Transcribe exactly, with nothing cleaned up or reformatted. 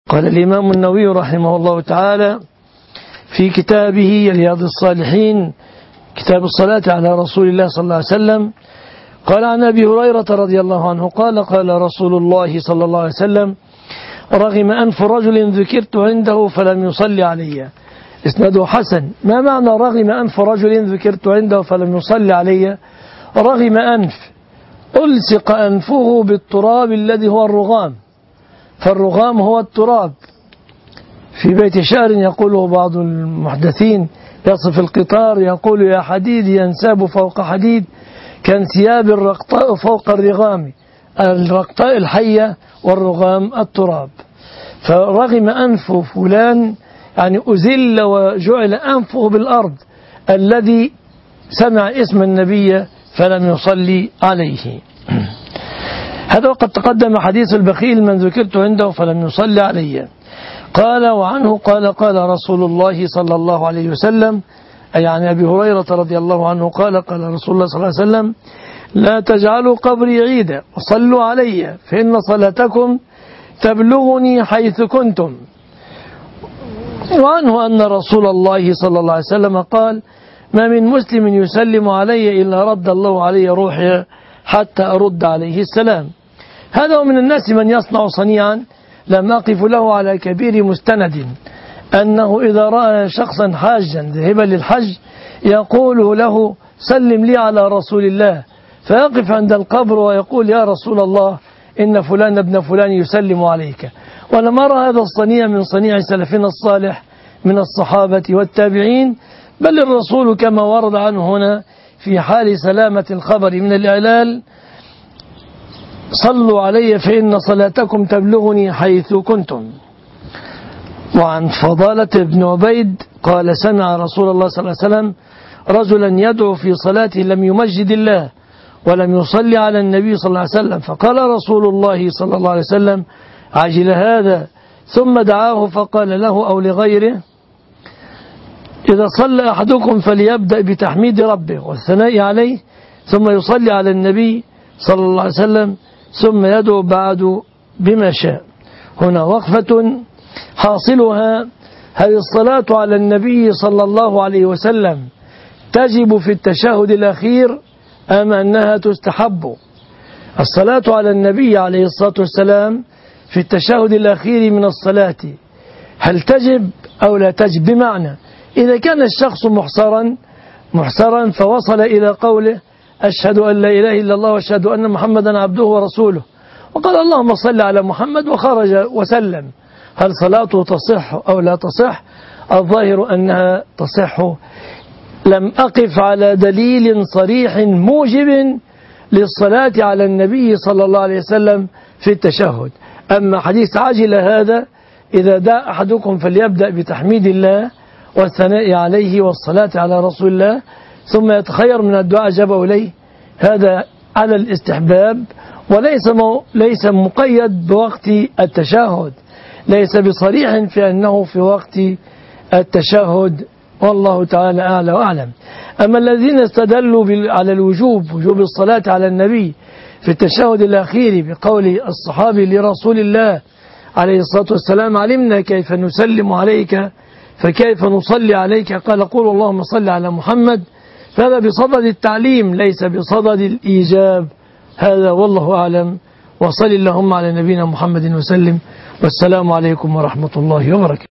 قال الإمام النووي رحمه الله تعالى في كتابه رياض الصالحين كتاب الصلاة على رسول الله صلى الله عليه وسلم قال عن أبي هريرة رضي الله عنه قال قال رسول الله صلى الله عليه وسلم رغم أنف رجل ذكرت عنده فلم يصلي علي. اسناده حسن. ما معنى رغم أنف رجل ذكرت عنده فلم يصلي علي؟ رغم أنف ألصق أنفه بالتراب الذي هو الرغام، فالرغام هو التراب. في بيت شعر يقوله بعض المحدثين يصف القطار يقول يا حديد ينساب فوق حديد كانسياب الرقطاء فوق الرغام، الرقطاء الحية والرغام التراب. فرغم أنف فلان يعني أزل وجعل أنفه بالأرض الذي سمع اسم النبي فلم يصلي عليه. هذا وقد تقدم حديث البخيل من ذكرت عنده فلم يصلي علي. قال وعنه قال قال رسول الله صلى الله عليه وسلم، أي عن أبي هريرة رضي الله عنه قال قال رسول الله صلى الله عليه وسلم لا تجعلوا قبري عيدا وصلوا علي فإن صلاتكم تبلغني حيث كنتم. وعنه أن رسول الله صلى الله عليه وسلم قال ما من مسلم يسلم علي إلا رد الله علي روحي حتى أرد عليه السلام. هذا ومن الناس من يصنع صنيعا لم أقف له على كبير مستند أنه إذا رأى شخصا حاجا ذهبا للحج يقول له سلم لي على رسول الله، فيقف عند القبر ويقول يا رسول الله إن فلان ابن فلان يسلم عليك. ولم أرى هذا الصنيع من صنيع سلفنا الصالح من الصحابة والتابعين، بل الرسول كما ورد عنه هنا في حال سلامة الخبر من الإعلال صلوا علي فإن صلاتكم تبلغني حيث كنتم. وعن فضالة بن عبيد قال سمع رسول الله صلى الله عليه وسلم رجلا يدعو في صلاته لم يمجد الله ولم يصلي على النبي صلى الله عليه وسلم، فقال رسول الله صلى الله عليه وسلم عجل هذا، ثم دعاه فقال له أو لغيره إذا صلى أحدكم فليبدأ بتحميد ربه والثناء عليه ثم يصلي على النبي صلى الله عليه وسلم ثم يدعو بعد بما شاء. هنا وقفة حاصلها هل الصلاة على النبي صلى الله عليه وسلم تجب في التشهد الأخير أم أنها تستحب؟ الصلاة على النبي عليه الصلاة والسلام في التشهد الأخير من الصلاة هل تجب أو لا تجب؟ بمعنى إذا كان الشخص محصرا محصرا فوصل إلى قوله أشهد أن لا إله إلا الله وأشهد أن محمدا عبده ورسوله وقال اللهم صل على محمد وخرج وسلم، هل صلاته تصح أو لا تصح؟ الظاهر أنها تصح. لم أقف على دليل صريح موجب للصلاة على النبي صلى الله عليه وسلم في التشهد. أما حديث عجل هذا إذا دعا أحدكم فليبدأ بتحميد الله والثناء عليه والصلاة على رسول الله ثم يتخير من الدعاء جابه إليه، هذا على الاستحباب وليس مو ليس مقيد بوقت التشهد، ليس بصريح في أنه في وقت التشهد، والله تعالى أعلى وأعلم. أما الذين استدلوا على الوجوب وجوب الصلاة على النبي في التشهد الأخير بقول الصحابي لرسول الله عليه الصلاة والسلام علمنا كيف نسلم عليك فكيف نصلي عليك قال قول اللهم صل على محمد، فهذا بصدد التعليم ليس بصدد الإيجاب. هذا والله أعلم، وصل اللهم على نبينا محمد وسلم، والسلام عليكم ورحمة الله وبركاته.